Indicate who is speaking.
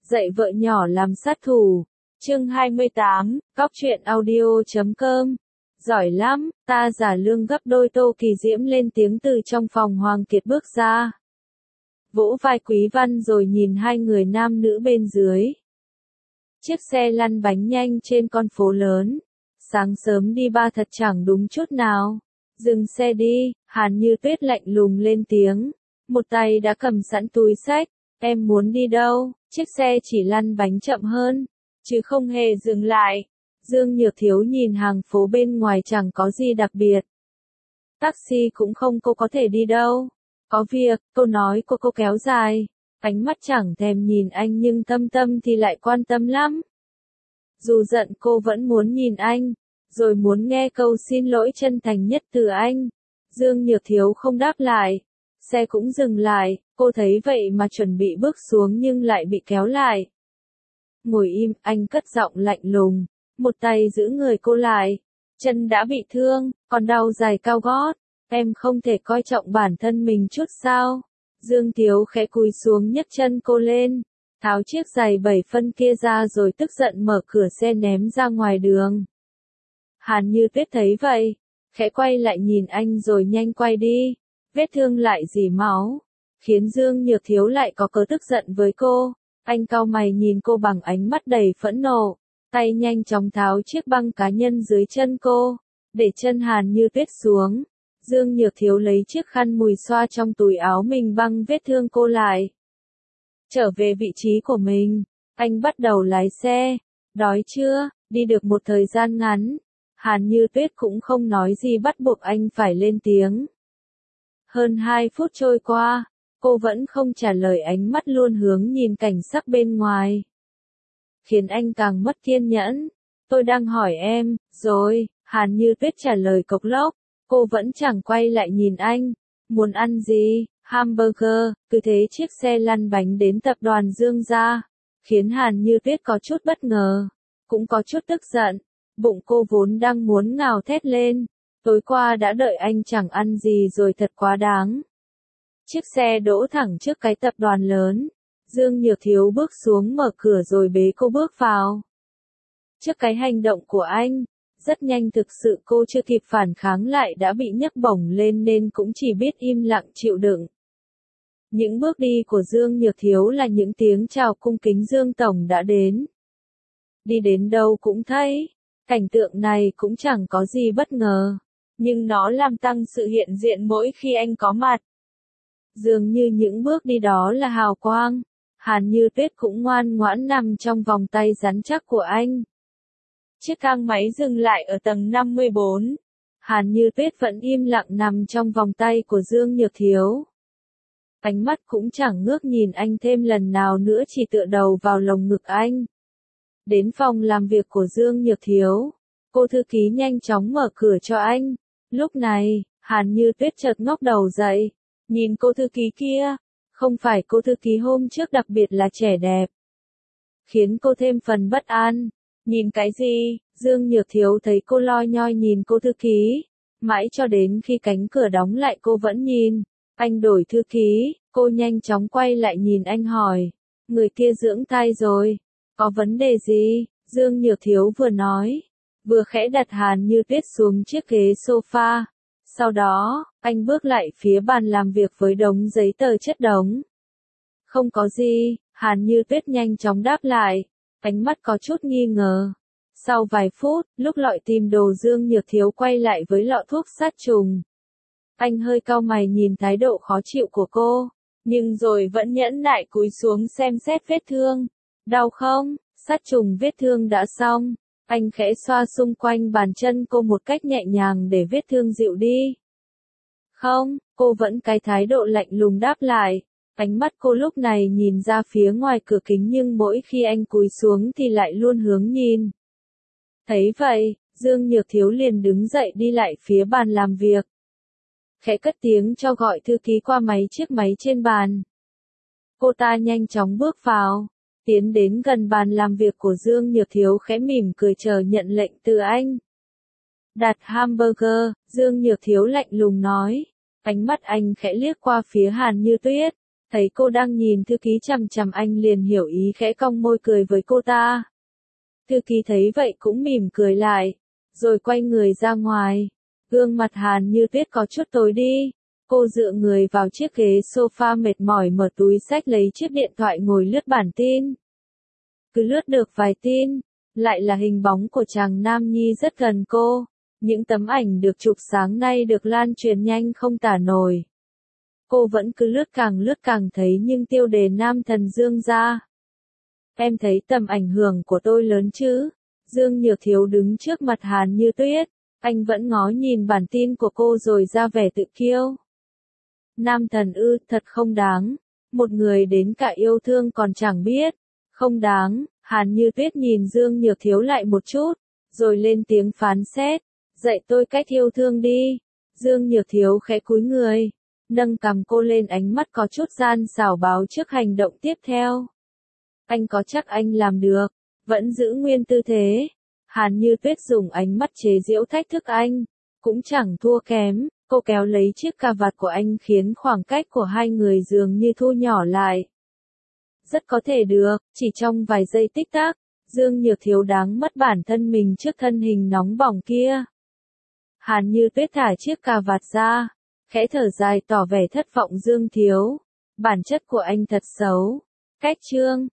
Speaker 1: Dạy vợ nhỏ làm sát thủ. Chương 28, Cóc truyện audio.com. Giỏi lắm, ta giả lương gấp đôi. Tô Kỳ Diễm lên tiếng từ trong phòng. Hoàng Kiệt bước ra, vỗ vai Quý Văn rồi nhìn hai người nam nữ bên dưới. Chiếc xe lăn bánh nhanh trên con phố lớn. Sáng sớm đi ba thật chẳng đúng chút nào. Dừng xe đi, Hàn Như Tuyết lạnh lùng lên tiếng. Một tay đã cầm sẵn túi xách. Em muốn đi đâu? Chiếc xe chỉ lăn bánh chậm hơn, chứ không hề dừng lại. Dương Nhược Thiếu nhìn hàng phố bên ngoài chẳng có gì đặc biệt. Taxi cũng không, cô có thể đi đâu? Có việc, câu nói của cô kéo dài. Ánh mắt chẳng thèm nhìn anh nhưng tâm tâm thì lại quan tâm lắm. Dù giận cô vẫn muốn nhìn anh, rồi muốn nghe câu xin lỗi chân thành nhất từ anh. Dương Nhược Thiếu không đáp lại. Xe cũng dừng lại, cô thấy vậy mà chuẩn bị bước xuống nhưng lại bị kéo lại. Ngồi im, anh cất giọng lạnh lùng, một tay giữ người cô lại. Chân đã bị thương, còn đau giày cao gót, em không thể coi trọng bản thân mình chút sao? Dương Thiếu khẽ cúi xuống nhấc chân cô lên, tháo chiếc giày 7 phân kia ra rồi tức giận mở cửa xe ném ra ngoài đường. Hàn Như Tuyết thấy vậy, khẽ quay lại nhìn anh rồi nhanh quay đi. Vết thương lại rỉ máu, khiến Dương Nhược Thiếu lại có cớ tức giận với cô. Anh cau mày nhìn cô bằng ánh mắt đầy phẫn nộ, tay nhanh chóng tháo chiếc băng cá nhân dưới chân cô, để chân Hàn Như Tuyết xuống. Dương Nhược Thiếu lấy chiếc khăn mùi xoa trong túi áo mình băng vết thương cô lại. Trở về vị trí của mình, anh bắt đầu lái xe. Đói chưa? Đi được một thời gian ngắn, Hàn Như Tuyết cũng không nói gì bắt buộc anh phải lên tiếng. Hơn 2 phút trôi qua, cô vẫn không trả lời, ánh mắt luôn hướng nhìn cảnh sắc bên ngoài. Khiến anh càng mất kiên nhẫn. Tôi đang hỏi em, rồi, Hàn Như Tuyết trả lời cộc lốc. Cô vẫn chẳng quay lại nhìn anh. Muốn ăn gì? Hamburger. Cứ thế chiếc xe lăn bánh đến tập đoàn Dương gia, khiến Hàn Như Tuyết có chút bất ngờ, cũng có chút tức giận. Bụng cô vốn đang muốn ngào thét lên. Tối qua đã đợi anh chẳng ăn gì rồi, thật quá đáng. Chiếc xe đỗ thẳng trước cái tập đoàn lớn. Dương Nhược Thiếu bước xuống mở cửa rồi bế cô bước vào. Trước cái hành động của anh, rất nhanh thực sự cô chưa kịp phản kháng lại đã bị nhấc bổng lên nên cũng chỉ biết im lặng chịu đựng. Những bước đi của Dương Nhược Thiếu là những tiếng chào cung kính Dương Tổng đã đến. Đi đến đâu cũng thấy, cảnh tượng này cũng chẳng có gì bất ngờ. Nhưng nó làm tăng sự hiện diện mỗi khi anh có mặt. Dường như những bước đi đó là hào quang. Hàn Như Tuyết cũng ngoan ngoãn nằm trong vòng tay rắn chắc của anh. Chiếc thang máy dừng lại ở tầng 54. Hàn Như Tuyết vẫn im lặng nằm trong vòng tay của Dương Nhược Thiếu. Ánh mắt cũng chẳng ngước nhìn anh thêm lần nào nữa, chỉ tựa đầu vào lồng ngực anh. Đến phòng làm việc của Dương Nhược Thiếu, cô thư ký nhanh chóng mở cửa cho anh. Lúc này, Hàn Như Tuyết chợt ngóc đầu dậy, nhìn cô thư ký kia. Không phải cô thư ký hôm trước, đặc biệt là trẻ đẹp, khiến cô thêm phần bất an. Nhìn cái gì? Dương Nhược Thiếu thấy cô loi nhoi nhìn cô thư ký, mãi cho đến khi cánh cửa đóng lại cô vẫn nhìn. Anh đổi thư ký, cô nhanh chóng quay lại nhìn anh hỏi, người kia dưỡng thai rồi, có vấn đề gì? Dương Nhược Thiếu vừa nói, vừa khẽ đặt Hàn Như Tuyết xuống chiếc ghế sofa. Sau đó, anh bước lại phía bàn làm việc với đống giấy tờ chất đống. Không có gì, Hàn Như Tuyết nhanh chóng đáp lại, ánh mắt có chút nghi ngờ. Sau vài phút, lúc lọi tìm đồ Dương Nhược Thiếu quay lại với lọ thuốc sát trùng. Anh hơi cau mày nhìn thái độ khó chịu của cô, nhưng rồi vẫn nhẫn nại cúi xuống xem xét vết thương. Đau không? Sát trùng vết thương đã xong. Anh khẽ xoa xung quanh bàn chân cô một cách nhẹ nhàng để vết thương dịu đi. Không, cô vẫn cái thái độ lạnh lùng đáp lại. Ánh mắt cô lúc này nhìn ra phía ngoài cửa kính nhưng mỗi khi anh cúi xuống thì lại luôn hướng nhìn. Thấy vậy, Dương Nhược Thiếu liền đứng dậy đi lại phía bàn làm việc. Khẽ cất tiếng cho gọi thư ký qua chiếc máy trên bàn. Cô ta nhanh chóng bước vào, tiến đến gần bàn làm việc của Dương Nhược Thiếu, khẽ mỉm cười chờ nhận lệnh từ anh. Đặt hamburger, Dương Nhược Thiếu lạnh lùng nói. Ánh mắt anh khẽ liếc qua phía Hàn Như Tuyết, Thấy cô đang nhìn thư ký chằm chằm anh liền hiểu ý khẽ cong môi cười với cô ta. Thư ký thấy vậy cũng mỉm cười lại, rồi quay người ra ngoài. Gương mặt Hàn Như Tuyết có chút tối đi. Cô dựa người vào chiếc ghế sofa mệt mỏi mở túi xách lấy chiếc điện thoại ngồi lướt bản tin. Cứ lướt được vài tin, lại là hình bóng của chàng Nam Nhi rất gần cô. Những tấm ảnh được chụp sáng nay được lan truyền nhanh không tả nổi. Cô vẫn cứ lướt càng thấy nhưng tiêu đề nam thần Dương ra. Em thấy tầm ảnh hưởng của tôi lớn chứ? Dương Nhược Thiếu đứng trước mặt Hàn Như Tuyết, anh vẫn ngó nhìn bản tin của cô rồi ra vẻ tự kiêu. Nam thần ư, thật không đáng. Một người đến cả yêu thương còn chẳng biết. Không đáng. Hàn Như Tuyết nhìn Dương Nhược Thiếu lại một chút, rồi lên tiếng phán xét. Dạy tôi cách yêu thương đi. Dương Nhược Thiếu khẽ cúi người, nâng cằm cô lên, ánh mắt có chút gian xảo báo trước hành động tiếp theo. Anh có chắc anh làm được? Vẫn giữ nguyên tư thế. Hàn Như Tuyết dùng ánh mắt chế giễu thách thức anh. Cũng chẳng thua kém, cô kéo lấy chiếc cà vạt của anh khiến khoảng cách của hai người dường như thu nhỏ lại. Rất có thể được, chỉ trong vài giây tích tắc, Dương Nhược Thiếu đáng mất bản thân mình trước thân hình nóng bỏng kia. Hàn Như Tuyết thả chiếc cà vạt ra, khẽ thở dài tỏ vẻ thất vọng. Dương Thiếu, bản chất của anh thật xấu. Cách chương